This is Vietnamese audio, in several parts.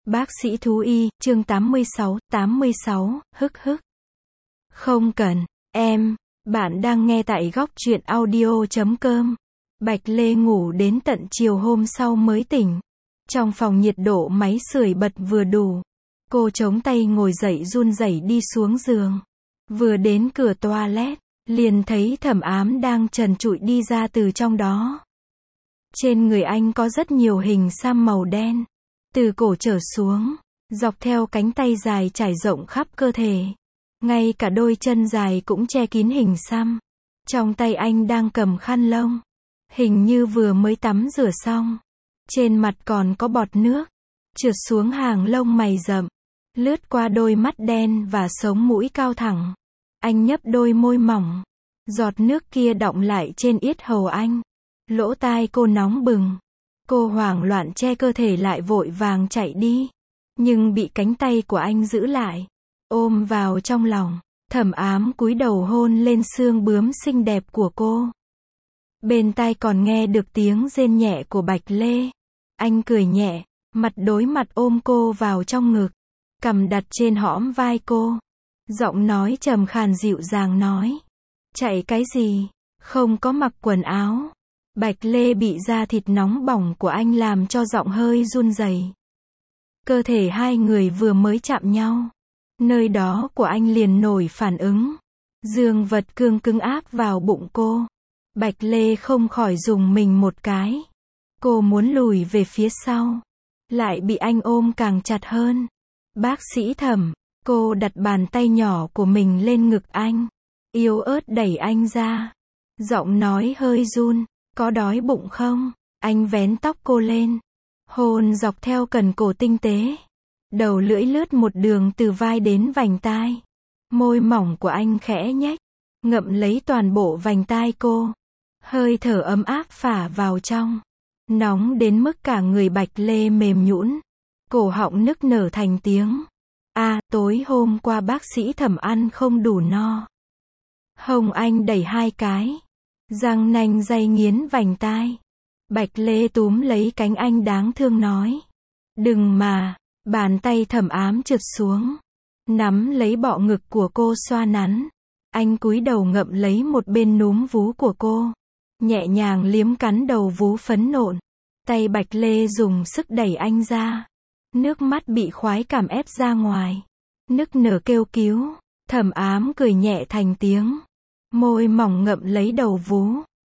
Bác sĩ thú y, chương 86, hức hức. Không cần, em, bạn đang nghe tại góc truyện audio.com. Bạch Lê ngủ đến tận chiều hôm sau mới tỉnh. Trong phòng nhiệt độ máy sưởi bật vừa đủ. Cô chống tay ngồi dậy run rẩy đi xuống giường. Vừa đến cửa toilet, liền thấy Thẩm Ám đang trần trụi đi ra từ trong đó. Trên người anh có rất nhiều hình xăm màu đen. Từ cổ trở xuống, dọc theo cánh tay dài trải rộng khắp cơ thể. Ngay cả đôi chân dài cũng che kín hình xăm. Trong tay anh đang cầm khăn lông. Hình như vừa mới tắm rửa xong. Trên mặt còn có bọt nước. Trượt xuống hàng lông mày rậm. Lướt qua đôi mắt đen và sống mũi cao thẳng. Anh nhấp đôi môi mỏng. Giọt nước kia đọng lại trên yết hầu anh. Lỗ tai cô nóng bừng. Cô hoảng loạn che cơ thể lại vội vàng chạy đi. Nhưng bị cánh tay của anh giữ lại. Ôm vào trong lòng. Thẩm Ám cúi đầu hôn lên xương bướm xinh đẹp của cô. Bên tai còn nghe được tiếng rên nhẹ của Bạch Lê. Anh cười nhẹ, mặt đối mặt ôm cô vào trong ngực. Cằm đặt trên hõm vai cô. Giọng nói trầm khàn dịu dàng nói. Chạy cái gì? Không có mặc quần áo. Bạch Lê bị da thịt nóng bỏng của anh làm cho giọng hơi run rẩy. Cơ thể hai người vừa mới chạm nhau. Nơi đó của anh liền nổi phản ứng. Dương vật cương cứng áp vào bụng cô. Bạch Lê không khỏi dùng mình một cái. Cô muốn lùi về phía sau. Lại bị anh ôm càng chặt hơn. Bác sĩ Thẩm, cô đặt bàn tay nhỏ của mình lên ngực anh. Yếu ớt đẩy anh ra. Giọng nói hơi run. Có đói bụng không? Anh vén tóc cô lên. Hôn dọc theo cần cổ tinh tế. Đầu lưỡi lướt một đường từ vai đến vành tai. Môi mỏng của anh khẽ nhếch. Ngậm lấy toàn bộ vành tai cô. Hơi thở ấm áp phả vào trong. Nóng đến mức cả người Bạch Lê mềm nhũn. Cổ họng nức nở thành tiếng. Tối hôm qua bác sĩ Thẩm ăn không đủ no. Hông anh đẩy hai cái. Răng nanh day nghiến vành tai. Bạch Lê túm lấy cánh anh đáng thương nói. Đừng mà. Bàn tay Thẩm Ám trượt xuống. Nắm lấy bọ ngực của cô xoa nắn. Anh cúi đầu ngậm lấy một bên núm vú của cô. Nhẹ nhàng liếm cắn đầu vú phấn nộn. Tay Bạch Lê dùng sức đẩy anh ra. Nước mắt bị khoái cảm ép ra ngoài. Nức nở kêu cứu. Thẩm Ám cười nhẹ thành tiếng. Môi mỏng ngậm lấy đầu vú.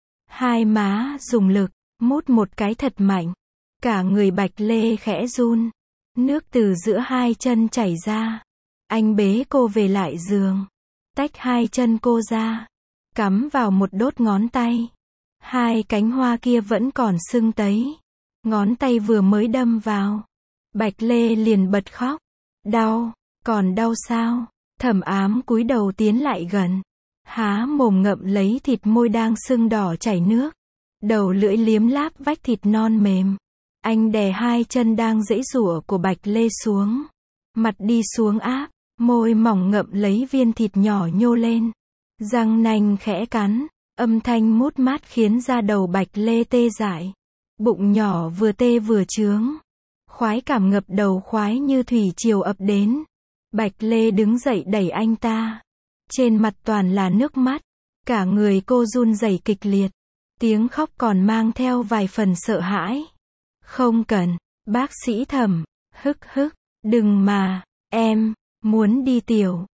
Hai má dùng lực, mút một cái thật mạnh. Cả người Bạch Lê khẽ run. Nước từ giữa hai chân chảy ra. Anh bế cô về lại giường. Tách hai chân cô ra. Cắm vào một đốt ngón tay. Hai cánh hoa kia vẫn còn sưng tấy. Ngón tay vừa mới đâm vào. Bạch Lê liền bật khóc. Đau, còn đau sao? Thẩm Ám cúi đầu tiến lại gần. Há mồm ngậm lấy thịt môi đang sưng đỏ chảy nước. Đầu lưỡi liếm láp vách thịt non mềm. Anh đè hai chân đang giãy giụa của Bạch Lê xuống. Mặt đi xuống áp. Môi mỏng ngậm lấy viên thịt nhỏ nhô lên. Răng nanh khẽ cắn. Âm thanh mút mát khiến da đầu Bạch Lê tê dại. Bụng nhỏ vừa tê vừa chướng. Khoái cảm ngập đầu khoái như thủy triều ập đến. Bạch Lê đứng dậy đẩy anh ta. Trên mặt toàn là nước mắt. Cả người cô run rẩy kịch liệt. Tiếng khóc còn mang theo vài phần sợ hãi. Không cần, bác sĩ Thẩm, hức hức, đừng mà, em, muốn đi tiểu,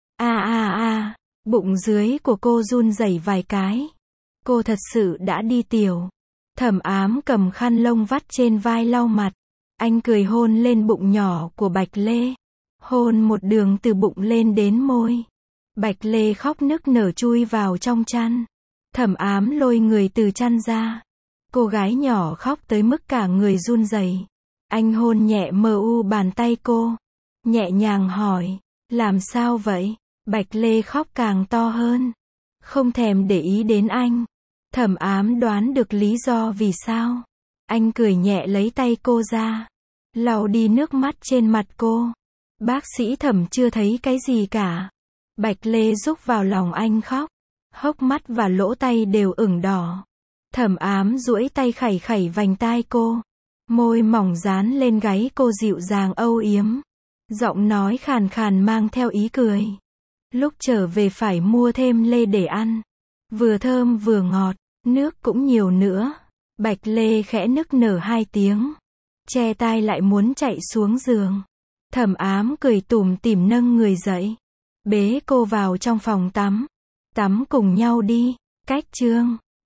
bụng dưới của cô run rẩy vài cái. Cô thật sự đã đi tiểu. Thẩm Ám cầm khăn lông vắt trên vai lau mặt. Anh cười hôn lên bụng nhỏ của Bạch Lê. Hôn một đường từ bụng lên đến môi. Bạch Lê khóc nức nở chui vào trong chăn. Thẩm Ám lôi người từ chăn ra. Cô gái nhỏ khóc tới mức cả người run rẩy. Anh hôn nhẹ mờ u bàn tay cô. Nhẹ nhàng hỏi, làm sao vậy? Bạch Lê khóc càng to hơn. Không thèm để ý đến anh. Thẩm Ám đoán được lý do vì sao. Anh cười nhẹ lấy tay cô ra. Lau đi nước mắt trên mặt cô. Bác sĩ Thẩm chưa thấy cái gì cả. Bạch Lê rúc vào lòng anh khóc. Hốc mắt và lỗ tay đều ửng đỏ. Thẩm Ám duỗi tay khẩy khẩy vành tai cô. Môi mỏng dán lên gáy cô dịu dàng âu yếm. Giọng nói khàn khàn mang theo ý cười. Lúc trở về phải mua thêm lê để ăn. Vừa thơm vừa ngọt, nước cũng nhiều nữa. Bạch Lê khẽ nức nở 2 tiếng. Che tai lại muốn chạy xuống giường. Thẩm Ám cười tủm tỉm nâng người dậy. Bế cô vào trong phòng tắm. Tắm cùng nhau đi. Cách chương